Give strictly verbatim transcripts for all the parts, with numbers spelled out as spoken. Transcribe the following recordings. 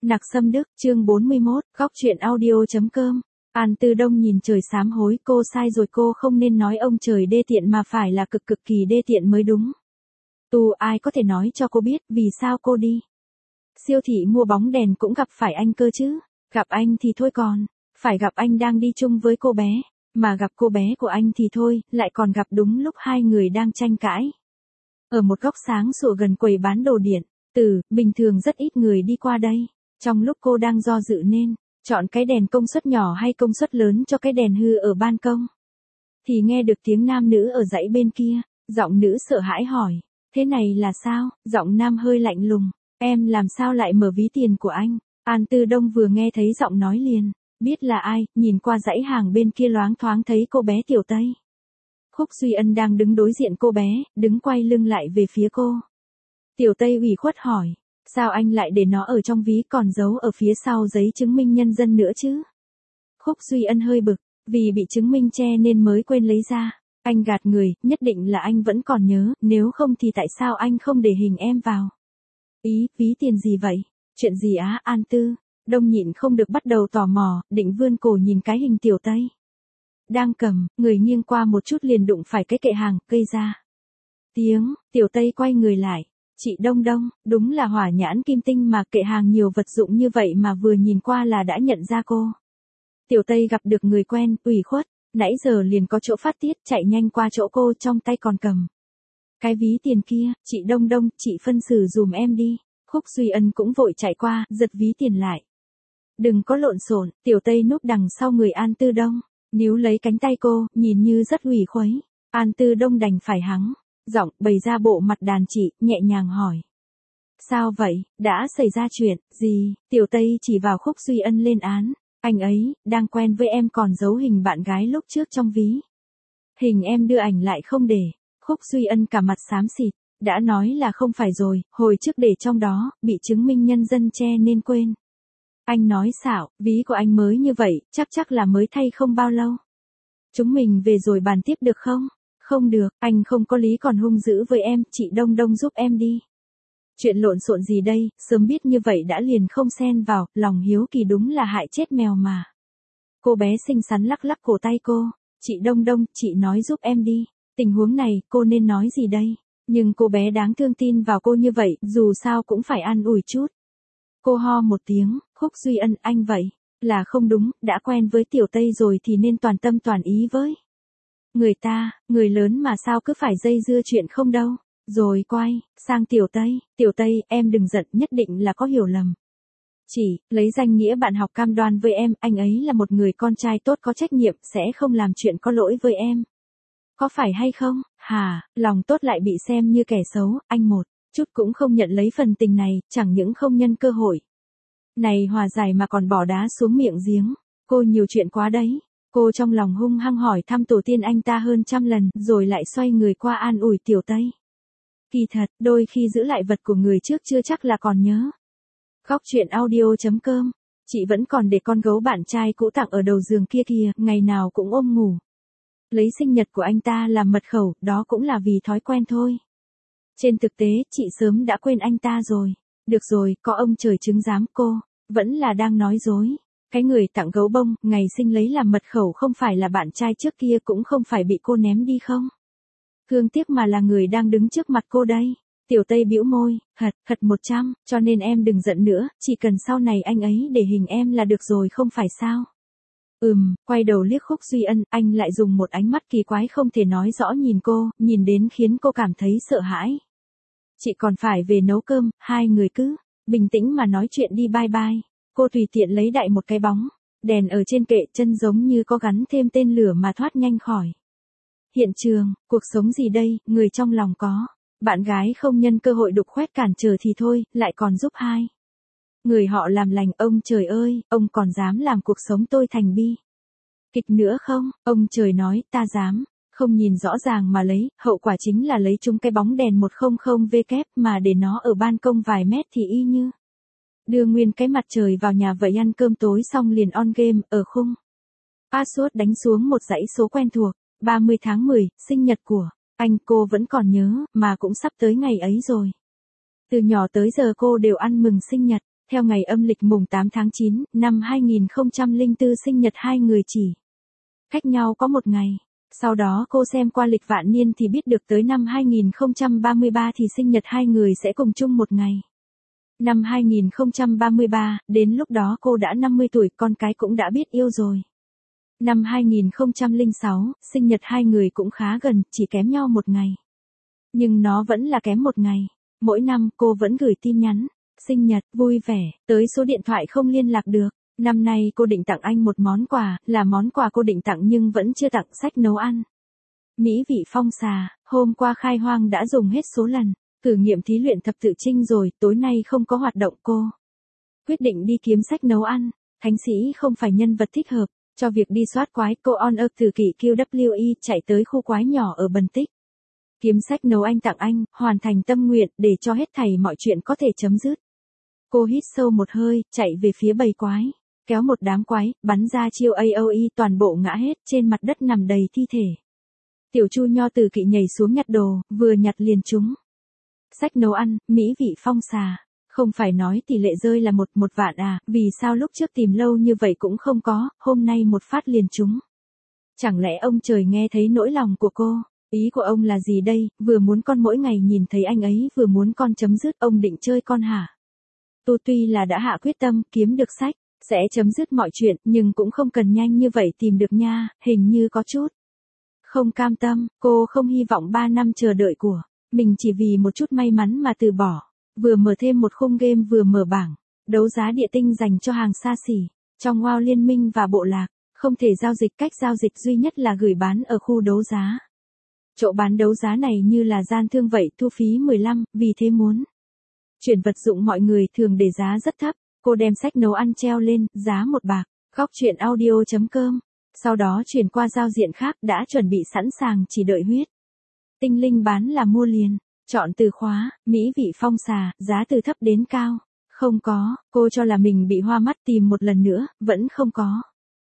Nặc Sâm Đức, chương bốn mươi mốt, góc truyện audio chấm com. An Tư Đông nhìn trời sám hối, cô sai rồi, cô không nên nói ông trời đê tiện mà phải là cực cực kỳ đê tiện mới đúng. Tu ai có thể nói cho cô biết vì sao cô đi siêu thị mua bóng đèn cũng gặp phải anh cơ chứ, gặp anh thì thôi còn, phải gặp anh đang đi chung với cô bé, mà gặp cô bé của anh thì thôi, lại còn gặp đúng lúc hai người đang tranh cãi. Ở một góc sáng sủa gần quầy bán đồ điện, từ, bình thường rất ít người đi qua đây. Trong lúc cô đang do dự nên chọn cái đèn công suất nhỏ hay công suất lớn cho cái đèn hư ở ban công, thì nghe được tiếng nam nữ ở dãy bên kia, giọng nữ sợ hãi hỏi, thế này là sao? Giọng nam hơi lạnh lùng, em làm sao lại mở ví tiền của anh? An Tư Đông vừa nghe thấy giọng nói liền biết là ai, nhìn qua dãy hàng bên kia loáng thoáng thấy cô bé Tiểu Tây. Khúc Duy Ân đang đứng đối diện cô bé, đứng quay lưng lại về phía cô. Tiểu Tây ủy khuất hỏi, sao anh lại để nó ở trong ví còn giấu ở phía sau giấy chứng minh nhân dân nữa chứ? Khúc Duy Ân hơi bực, vì bị chứng minh che nên mới quên lấy ra. Anh gạt người, nhất định là anh vẫn còn nhớ, nếu không thì tại sao anh không để hình em vào? Ý, ví tiền gì vậy? Chuyện gì á? An Tư Đông nhịn không được bắt đầu tò mò, định vươn cổ nhìn cái hình Tiểu Tây đang cầm, người nghiêng qua một chút liền đụng phải cái kệ hàng, gây ra tiếng. Tiểu Tây quay người lại, chị Đông Đông, đúng là hỏa nhãn kim tinh mà, kệ hàng nhiều vật dụng như vậy mà vừa nhìn qua là đã nhận ra cô. Tiểu Tây gặp được người quen, ủy khuất, nãy giờ liền có chỗ phát tiết, chạy nhanh qua chỗ cô, trong tay còn cầm cái ví tiền kia. Chị Đông Đông, chị phân xử dùm em đi. Khúc Duy Ân cũng vội chạy qua, giật ví tiền lại. Đừng có lộn xộn. Tiểu Tây núp đằng sau người An Tư Đông, níu lấy cánh tay cô, nhìn như rất ủy khuấy. An Tư Đông đành phải hắng giọng, bày ra bộ mặt đàn chị, nhẹ nhàng hỏi, sao vậy, đã xảy ra chuyện gì? Tiểu Tây chỉ vào Khúc Duy Ân lên án, anh ấy đang quen với em còn giấu hình bạn gái lúc trước trong ví. Hình em đưa ảnh lại không để. Khúc Duy Ân cả mặt xám xịt, đã nói là không phải rồi, hồi trước để trong đó, bị chứng minh nhân dân che nên quên. Anh nói xạo, ví của anh mới như vậy, chắc chắc là mới thay không bao lâu. Chúng mình về rồi bàn tiếp được không? Không được, anh không có lý còn hung dữ với em, chị Đông Đông giúp em đi. Chuyện lộn xộn gì đây, sớm biết như vậy đã liền không xen vào, lòng hiếu kỳ đúng là hại chết mèo mà. Cô bé xinh xắn lắc lắc cổ tay cô, chị Đông Đông, chị nói giúp em đi. Tình huống này, cô nên nói gì đây? Nhưng cô bé đáng thương tin vào cô như vậy, dù sao cũng phải an ủi chút. Cô ho một tiếng, Khúc Duy Ân, anh vậy là không đúng, đã quen với Tiểu Tây rồi thì nên toàn tâm toàn ý với người ta, người lớn mà sao cứ phải dây dưa chuyện không đâu. Rồi quay sang Tiểu Tây, Tiểu Tây, em đừng giận, nhất định là có hiểu lầm. Chỉ, lấy danh nghĩa bạn học cam đoan với em, anh ấy là một người con trai tốt có trách nhiệm, sẽ không làm chuyện có lỗi với em. Có phải hay không? Hà, lòng tốt lại bị xem như kẻ xấu, anh một chút cũng không nhận lấy phần tình này, chẳng những không nhân cơ hội này hòa giải mà còn bỏ đá xuống miệng giếng. Cô nhiều chuyện quá đấy. Cô trong lòng hung hăng hỏi thăm tổ tiên anh ta hơn trăm lần, rồi lại xoay người qua an ủi Tiểu Tây. Kỳ thật, đôi khi giữ lại vật của người trước chưa chắc là còn nhớ. Góc truyện audio chấm com. Chị vẫn còn để con gấu bạn trai cũ tặng ở đầu giường kia kìa, ngày nào cũng ôm ngủ. Lấy sinh nhật của anh ta làm mật khẩu, đó cũng là vì thói quen thôi. Trên thực tế, chị sớm đã quên anh ta rồi. Được rồi, có ông trời chứng giám, cô vẫn là đang nói dối. Cái người tặng gấu bông, ngày sinh lấy làm mật khẩu không phải là bạn trai trước kia, cũng không phải bị cô ném đi không? Thương tiếc mà là người đang đứng trước mặt cô đây. Tiểu Tây bĩu môi, hật, hật một trăm, cho nên em đừng giận nữa, chỉ cần sau này anh ấy để hình em là được rồi không phải sao? Ừm, quay đầu liếc Khúc Duy Ân, anh lại dùng một ánh mắt kỳ quái không thể nói rõ nhìn cô, nhìn đến khiến cô cảm thấy sợ hãi. Chị còn phải về nấu cơm, hai người cứ bình tĩnh mà nói chuyện đi, bye bye. Cô tùy tiện lấy đại một cái bóng đèn ở trên kệ, chân giống như có gắn thêm tên lửa mà thoát nhanh khỏi hiện trường. Cuộc sống gì đây, người trong lòng có bạn gái không nhân cơ hội đục khoét cản trở thì thôi, lại còn giúp hai người họ làm lành. Ông trời ơi, ông còn dám làm cuộc sống tôi thành bi kịch nữa không? Ông trời nói, ta dám không nhìn rõ ràng mà lấy, hậu quả chính là lấy chúng cái bóng đèn một không không W mà để nó ở ban công vài mét thì y như đưa nguyên cái mặt trời vào nhà vậy. Ăn cơm tối xong liền on game, ở khung password đánh xuống một dãy số quen thuộc, ba mươi tháng mười, sinh nhật của anh. Cô vẫn còn nhớ, mà cũng sắp tới ngày ấy rồi. Từ nhỏ tới giờ cô đều ăn mừng sinh nhật, Theo ngày âm lịch mùng tám tháng chín, năm hai nghìn không trăm lẻ bốn sinh nhật hai người chỉ cách nhau có một ngày. Sau đó cô xem qua lịch vạn niên thì biết được tới năm hai nghìn không trăm ba mươi ba thì sinh nhật hai người sẽ cùng chung một ngày. Năm hai nghìn không trăm ba mươi ba, đến lúc đó cô đã năm mươi tuổi, con cái cũng đã biết yêu rồi. Năm hai nghìn không trăm lẻ sáu, sinh nhật hai người cũng khá gần, chỉ kém nhau một ngày. Nhưng nó vẫn là kém một ngày. Mỗi năm cô vẫn gửi tin nhắn, sinh nhật, vui vẻ, tới số điện thoại không liên lạc được. Năm nay cô định tặng anh một món quà, là món quà cô định tặng nhưng vẫn chưa tặng, sách nấu ăn. Mỹ vị phong xà, hôm qua khai hoang đã dùng hết số lần, thử nghiệm thí luyện thập tự chinh rồi, tối nay không có hoạt động cô quyết định đi kiếm sách nấu ăn. Thánh sĩ không phải nhân vật thích hợp cho việc đi soát quái, cô on earth từ kỷ Q W E chạy tới khu quái nhỏ ở Bần Tích. Kiếm sách nấu anh tặng anh, hoàn thành tâm nguyện để cho hết thảy mọi chuyện có thể chấm dứt. Cô hít sâu một hơi, chạy về phía bầy quái, kéo một đám quái, bắn ra chiêu A O E, toàn bộ ngã hết, trên mặt đất nằm đầy thi thể. Tiểu Chu Nho từ kỵ nhảy xuống nhặt đồ, vừa nhặt liền trúng. Sách nấu ăn, mỹ vị phong xà. Không phải nói tỷ lệ rơi là một một vạn à, vì sao lúc trước tìm lâu như vậy cũng không có, hôm nay một phát liền trúng. Chẳng lẽ ông trời nghe thấy nỗi lòng của cô? Ý của ông là gì đây, vừa muốn con mỗi ngày nhìn thấy anh ấy, vừa muốn con chấm dứt, ông định chơi con hả? Tôi tuy là đã hạ quyết tâm kiếm được sách, sẽ chấm dứt mọi chuyện, nhưng cũng không cần nhanh như vậy tìm được nha, hình như có chút không cam tâm, cô không hy vọng ba năm chờ đợi của mình chỉ vì một chút may mắn mà từ bỏ. Vừa mở thêm một khung game vừa mở bảng đấu giá địa tinh dành cho hàng xa xỉ, trong WoW Liên minh và bộ lạc, không thể giao dịch, cách giao dịch duy nhất là gửi bán ở khu đấu giá. Chỗ bán đấu giá này như là gian thương vậy, thu phí mười lăm, vì thế muốn chuyển vật dụng mọi người thường để giá rất thấp. Cô đem sách nấu ăn treo lên, giá một bạc, góc truyện audio chấm com. Sau đó chuyển qua giao diện khác, đã chuẩn bị sẵn sàng chỉ đợi huyết tinh linh bán là mua liền. Chọn từ khóa, mỹ vị phong xà, giá từ thấp đến cao. Không có, cô cho là mình bị hoa mắt, tìm một lần nữa, vẫn không có.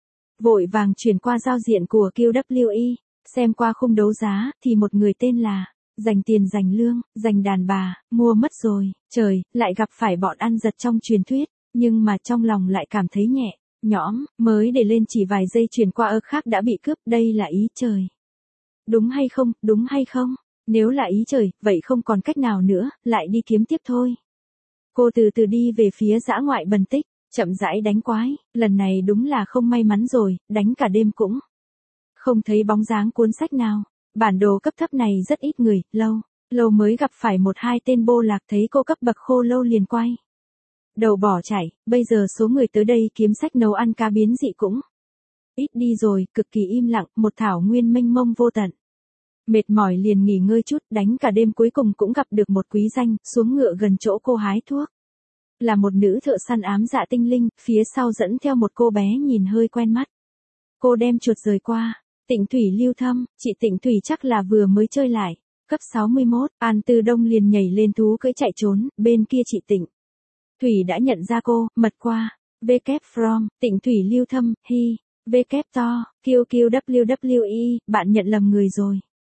Vội vàng chuyển qua giao diện của Q W E, xem qua khung đấu giá, thì một người tên là dành tiền dành lương, dành đàn bà, mua mất rồi, trời, lại gặp phải bọn ăn giật trong truyền thuyết, nhưng mà trong lòng lại cảm thấy nhẹ nhõm, mới để lên chỉ vài giây chuyển qua ơ khác đã bị cướp, đây là ý trời. Đúng hay không, đúng hay không? Nếu là ý trời, vậy không còn cách nào nữa, lại đi kiếm tiếp thôi. Cô từ từ đi về phía dã ngoại Bần Tích, chậm rãi đánh quái, lần này đúng là không may mắn rồi, đánh cả đêm cũng không thấy bóng dáng cuốn sách nào. Bản đồ cấp thấp này rất ít người, lâu, lâu mới gặp phải một hai tên bô lạc, thấy cô cấp bậc khô lâu liền quay đầu bỏ chạy. Bây giờ số người tới đây kiếm sách nấu ăn cá biến dị cũng ít đi rồi, cực kỳ im lặng, một thảo nguyên mênh mông vô tận. Mệt mỏi liền nghỉ ngơi chút, đánh cả đêm cuối cùng cũng gặp được một quý danh, xuống ngựa gần chỗ cô hái thuốc. Là một nữ thợ săn ám dạ tinh linh, phía sau dẫn theo một cô bé nhìn hơi quen mắt. Cô đem chuột rời qua. Tịnh Thủy Lưu Thâm, chị Tịnh Thủy chắc là vừa mới chơi lại. Cấp sáu mươi mốt, An Tư Đông liền nhảy lên thú cưỡi chạy trốn, bên kia chị Tịnh Thủy đã nhận ra cô, mật qua. W from, Tịnh Thủy Lưu Thâm, hi, W to, Q Q W W E, bạn nhận lầm người rồi.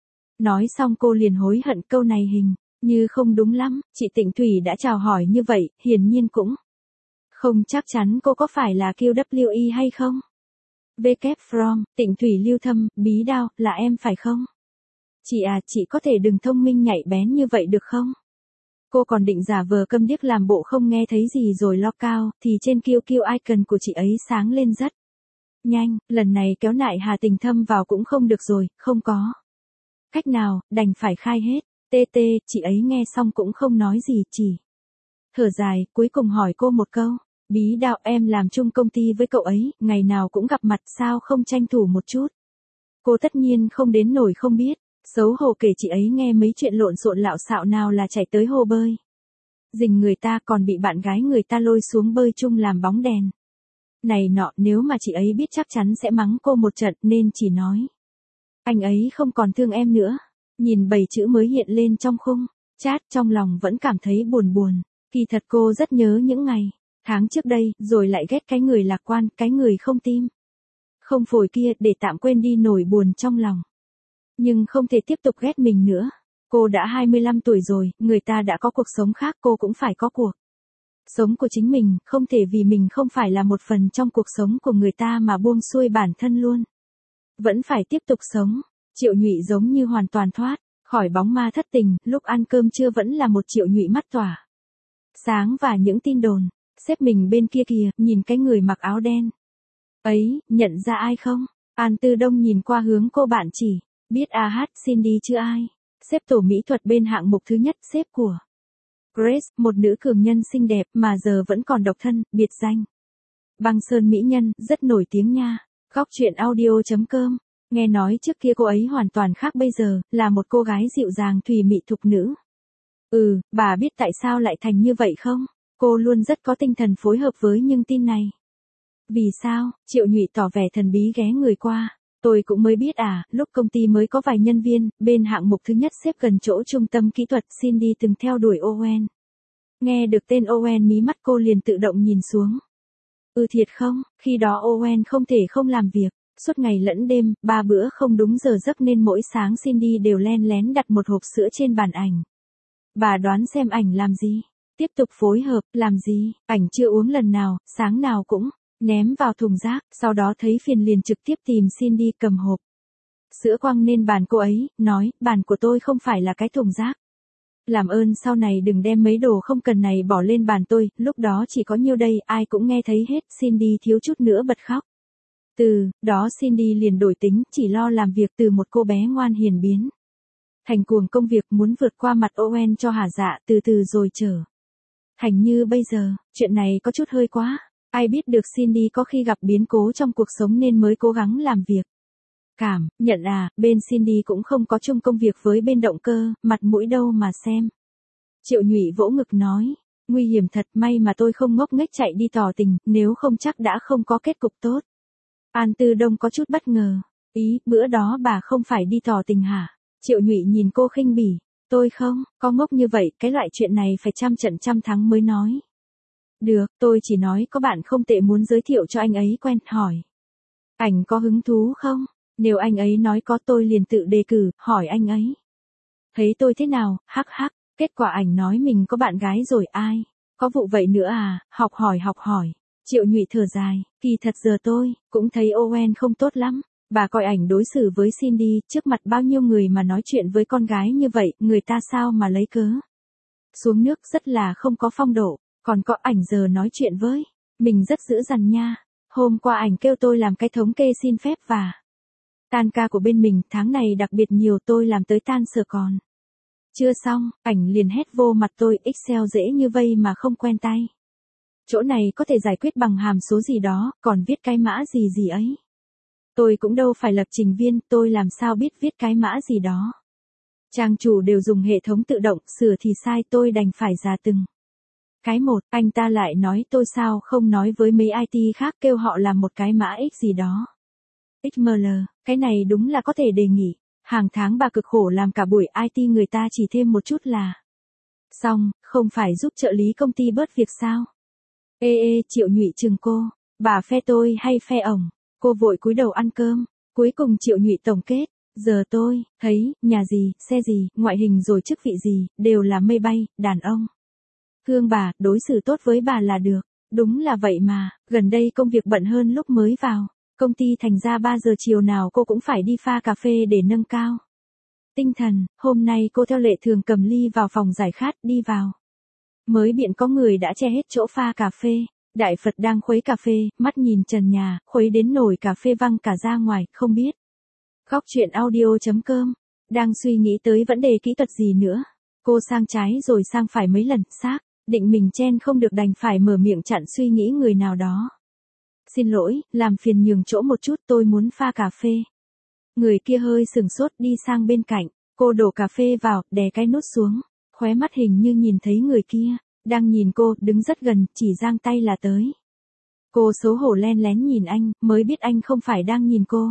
Nói xong cô liền hối hận, câu này hình như không đúng lắm, chị Tịnh Thủy đã chào hỏi như vậy, hiển nhiên cũng không chắc chắn cô có phải là Q W E hay không. W from, Tịnh Thủy Lưu Thâm, bí đao, là em phải không? Chị à, chị có thể đừng thông minh nhạy bén như vậy được không? Cô còn định giả vờ câm điếc làm bộ không nghe thấy gì rồi lo cao, thì trên Q Q icon của chị ấy sáng lên rất nhanh, lần này kéo nại Hà Tình Thâm vào cũng không được rồi, không có cách nào, đành phải khai hết. Tê tê, chị ấy nghe xong cũng không nói gì, chỉ thở dài, cuối cùng hỏi cô một câu. Bí đao, em làm chung công ty với cậu ấy, ngày nào cũng gặp mặt, sao không tranh thủ một chút? Cô tất nhiên không đến nổi không biết, xấu hổ kể chị ấy nghe mấy chuyện lộn xộn lạo xạo, nào là chạy tới hồ bơi dình người ta, còn bị bạn gái người ta lôi xuống bơi chung làm bóng đèn này nọ. Nếu mà chị ấy biết chắc chắn sẽ mắng cô một trận, nên chỉ nói anh ấy không còn thương em nữa. Nhìn bảy chữ mới hiện lên trong khung chat, trong lòng vẫn cảm thấy buồn buồn. Kỳ thật cô rất nhớ những ngày tháng trước đây, rồi lại ghét cái người lạc quan, cái người không tim không phổi kia, để tạm quên đi nỗi buồn trong lòng. Nhưng không thể tiếp tục ghét mình nữa. Cô đã hai mươi lăm tuổi rồi, người ta đã có cuộc sống khác, cô cũng phải có cuộc Sống của chính mình, không thể vì mình không phải là một phần trong cuộc sống của người ta mà buông xuôi bản thân luôn. Vẫn phải tiếp tục sống. Triệu Nhụy giống như hoàn toàn thoát khỏi bóng ma thất tình, lúc ăn cơm trưa vẫn là một Triệu Nhụy mắt tỏa sáng và những tin đồn. Sếp mình bên kia kìa, nhìn cái người mặc áo đen ấy, nhận ra ai không? An Tư Đông nhìn qua hướng cô bạn chỉ, biết a hát Cindy chứ ai? Sếp tổ mỹ thuật bên hạng mục thứ nhất, sếp của Grace, một nữ cường nhân xinh đẹp mà giờ vẫn còn độc thân, biệt danh Băng Sơn mỹ nhân, rất nổi tiếng nha. Góc chuyện audio chấm com. Nghe nói trước kia cô ấy hoàn toàn khác bây giờ, là một cô gái dịu dàng thùy mị thục nữ. Ừ, bà biết tại sao lại thành như vậy không? Cô luôn rất có tinh thần phối hợp với những tin này. Vì sao? Triệu Nhụy tỏ vẻ thần bí ghé người qua. Tôi cũng mới biết à, lúc công ty mới có vài nhân viên, bên hạng mục thứ nhất xếp gần chỗ trung tâm kỹ thuật, Cindy từng theo đuổi Owen. Nghe được tên Owen mí mắt cô liền tự động nhìn xuống. Ừ thiệt không, khi đó Owen không thể không làm việc, suốt ngày lẫn đêm, ba bữa không đúng giờ giấc nên mỗi sáng Cindy đều len lén đặt một hộp sữa trên bàn ảnh. Bà đoán xem ảnh làm gì? Tiếp tục phối hợp, làm gì? Ảnh chưa uống lần nào, sáng nào cũng ném vào thùng rác, sau đó thấy phiền liền trực tiếp tìm Cindy cầm hộp sữa quăng lên bàn cô ấy, nói, bàn của tôi không phải là cái thùng rác. Làm ơn sau này đừng đem mấy đồ không cần này bỏ lên bàn tôi, lúc đó chỉ có nhiêu đây, ai cũng nghe thấy hết, Cindy thiếu chút nữa bật khóc. Từ đó Cindy liền đổi tính, chỉ lo làm việc từ một cô bé ngoan hiền biến thành cuồng công việc, muốn vượt qua mặt Owen cho hả dạ, từ từ rồi trở thành như bây giờ. Chuyện này có chút hơi quá. Ai biết được Cindy có khi gặp biến cố trong cuộc sống nên mới cố gắng làm việc. Cảm nhận à, bên Cindy cũng không có chung công việc với bên động cơ, mặt mũi đâu mà xem. Triệu Nhụy vỗ ngực nói, nguy hiểm thật, may mà tôi không ngốc nghếch chạy đi tỏ tình, nếu không chắc đã không có kết cục tốt. An Tư Đông có chút bất ngờ, ý, bữa đó bà không phải đi tỏ tình hả? Triệu Nhụy nhìn cô khinh bỉ, tôi không, có ngốc như vậy, cái loại chuyện này phải trăm trận trăm thắng mới nói. Được, tôi chỉ nói có bạn không tệ muốn giới thiệu cho anh ấy quen, hỏi. Ảnh có hứng thú không? Nếu anh ấy nói có tôi liền tự đề cử, hỏi anh ấy. Thấy tôi thế nào, hắc hắc, kết quả ảnh nói mình có bạn gái rồi ai? Có vụ vậy nữa à, học hỏi học hỏi. Triệu Nhụy thở dài, kỳ thật giờ tôi, cũng thấy Owen không tốt lắm. Bà coi ảnh đối xử với Cindy, trước mặt bao nhiêu người mà nói chuyện với con gái như vậy, người ta sao mà lấy cớ. Xuống nước rất là không có phong độ, còn có ảnh giờ nói chuyện với mình rất dữ dằn nha. Hôm qua ảnh kêu tôi làm cái thống kê xin phép và tan ca của bên mình, tháng này đặc biệt nhiều, tôi làm tới tan sở còn chưa xong, ảnh liền hét vô mặt tôi, Excel dễ như vây mà không quen tay. Chỗ này có thể giải quyết bằng hàm số gì đó, còn viết cái mã gì gì ấy. Tôi cũng đâu phải lập trình viên, tôi làm sao biết viết cái mã gì đó. Trang chủ đều dùng hệ thống tự động, sửa thì sai, tôi đành phải ra từng cái một. Anh ta lại nói tôi sao không nói với mấy i tê khác kêu họ làm một cái mã X gì đó. ích em lờ, cái này đúng là có thể đề nghị. Hàng tháng bà cực khổ làm cả buổi i tê người ta chỉ thêm một chút là xong, không phải giúp trợ lý công ty bớt việc sao? Ê ê, Triệu Nhụy chừng cô, bà phe tôi hay phe ổng? Cô vội cúi đầu ăn cơm, cuối cùng Triệu Nhụy tổng kết, giờ tôi thấy, nhà gì, xe gì, ngoại hình rồi chức vị gì, đều là mây bay, đàn ông. Thương bà, đối xử tốt với bà là được. Đúng là vậy mà, gần đây công việc bận hơn lúc mới vào công ty, thành ra ba giờ chiều nào cô cũng phải đi pha cà phê để nâng cao tinh thần. Hôm nay cô theo lệ thường cầm ly vào phòng giải khát, đi vào mới biện có người đã che hết chỗ pha cà phê. Đại Phật đang khuấy cà phê, mắt nhìn trần nhà, khuấy đến nồi cà phê văng cả ra ngoài, không biết. Góc chuyện audio chấm com. Đang suy nghĩ tới vấn đề kỹ thuật gì nữa. Cô sang trái rồi sang phải mấy lần, xác định mình chen không được đành phải mở miệng chặn suy nghĩ người nào đó. Xin lỗi, làm phiền nhường chỗ một chút, tôi muốn pha cà phê. Người kia hơi sừng sốt đi sang bên cạnh, cô đổ cà phê vào, đè cái nút xuống, khóe mắt hình như nhìn thấy người kia đang nhìn cô, đứng rất gần, chỉ giang tay là tới. Cô xấu hổ len lén nhìn anh, mới biết anh không phải đang nhìn cô.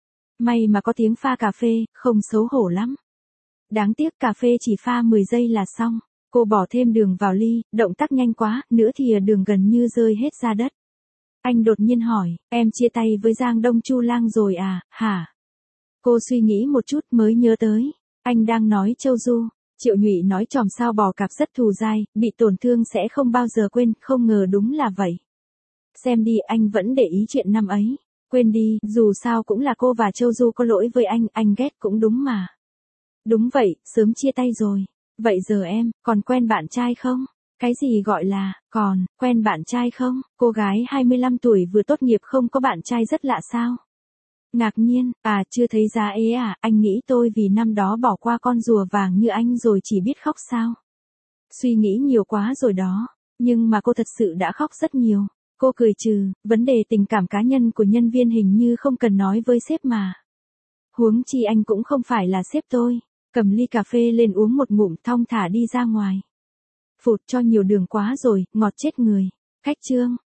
May mà có tiếng pha cà phê, không xấu hổ lắm. Đáng tiếc cà phê chỉ pha mười giây là xong. Cô bỏ thêm đường vào ly, động tác nhanh quá, nửa thìa đường gần như rơi hết ra đất. Anh đột nhiên hỏi, em chia tay với Giang Đông Chu Lang rồi à, hả? Cô suy nghĩ một chút mới nhớ tới, anh đang nói Châu Du. Triệu Nhụy nói chòm sao bò cạp rất thù dai, bị tổn thương sẽ không bao giờ quên, không ngờ đúng là vậy. Xem đi, anh vẫn để ý chuyện năm ấy. Quên đi, dù sao cũng là cô và Châu Du có lỗi với anh, anh ghét cũng đúng mà. Đúng vậy, sớm chia tay rồi. Vậy giờ em, còn quen bạn trai không? Cái gì gọi là, còn, quen bạn trai không? Cô gái hai mươi lăm tuổi vừa tốt nghiệp không có bạn trai rất lạ sao? Ngạc nhiên, à chưa thấy giá ế à, anh nghĩ tôi vì năm đó bỏ qua con rùa vàng như anh rồi chỉ biết khóc sao? Suy nghĩ nhiều quá rồi đó, nhưng mà cô thật sự đã khóc rất nhiều. Cô cười trừ, vấn đề tình cảm cá nhân của nhân viên hình như không cần nói với sếp mà. Huống chi anh cũng không phải là sếp tôi. Cầm ly cà phê lên uống một ngụm thong thả đi ra ngoài. Phụt cho nhiều đường quá rồi, ngọt chết người. Cách chương.